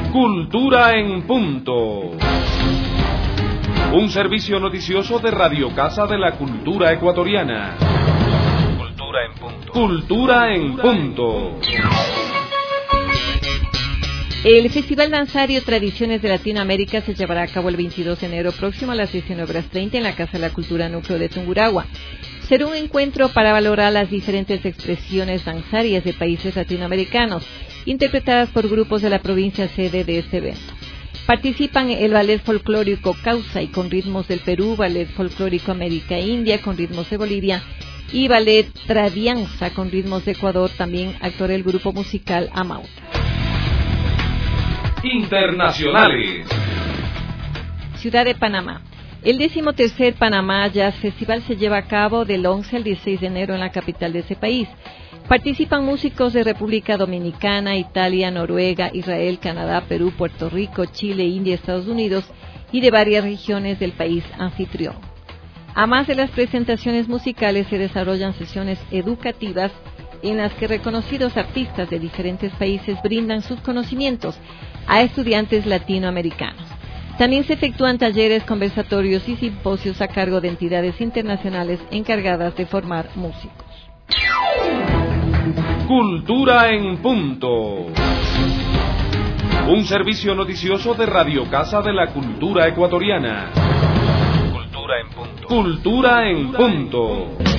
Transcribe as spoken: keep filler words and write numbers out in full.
Cultura en Punto. Un servicio noticioso de Radio Casa de la Cultura Ecuatoriana. Cultura en Punto. Cultura en Punto. El Festival Danzario Tradiciones de Latinoamérica se llevará a cabo el veintidós de enero próximo a las diecinueve horas treinta en la Casa de la Cultura Núcleo de Tungurahua. Será un encuentro para valorar las diferentes expresiones danzarias de países latinoamericanos, interpretadas por grupos de la provincia sede de este evento. Participan el Ballet Folclórico Causa y con ritmos del Perú, Ballet Folclórico América e India con ritmos de Bolivia y Ballet Tradianza con ritmos de Ecuador. También actúa el grupo musical Amauta. Internacionales. Ciudad de Panamá. El decimotercer Panamá Jazz Festival se lleva a cabo del once al dieciséis de enero en la capital de ese país. Participan músicos de República Dominicana, Italia, Noruega, Israel, Canadá, Perú, Puerto Rico, Chile, India, Estados Unidos y de varias regiones del país anfitrión. Además de las presentaciones musicales, se desarrollan sesiones educativas en las que reconocidos artistas de diferentes países brindan sus conocimientos a estudiantes latinoamericanos. También se efectúan talleres, conversatorios y simposios a cargo de entidades internacionales encargadas de formar músicos. Cultura en Punto. Un servicio noticioso de Radio Casa de la Cultura Ecuatoriana. Cultura en Punto. Cultura en Punto.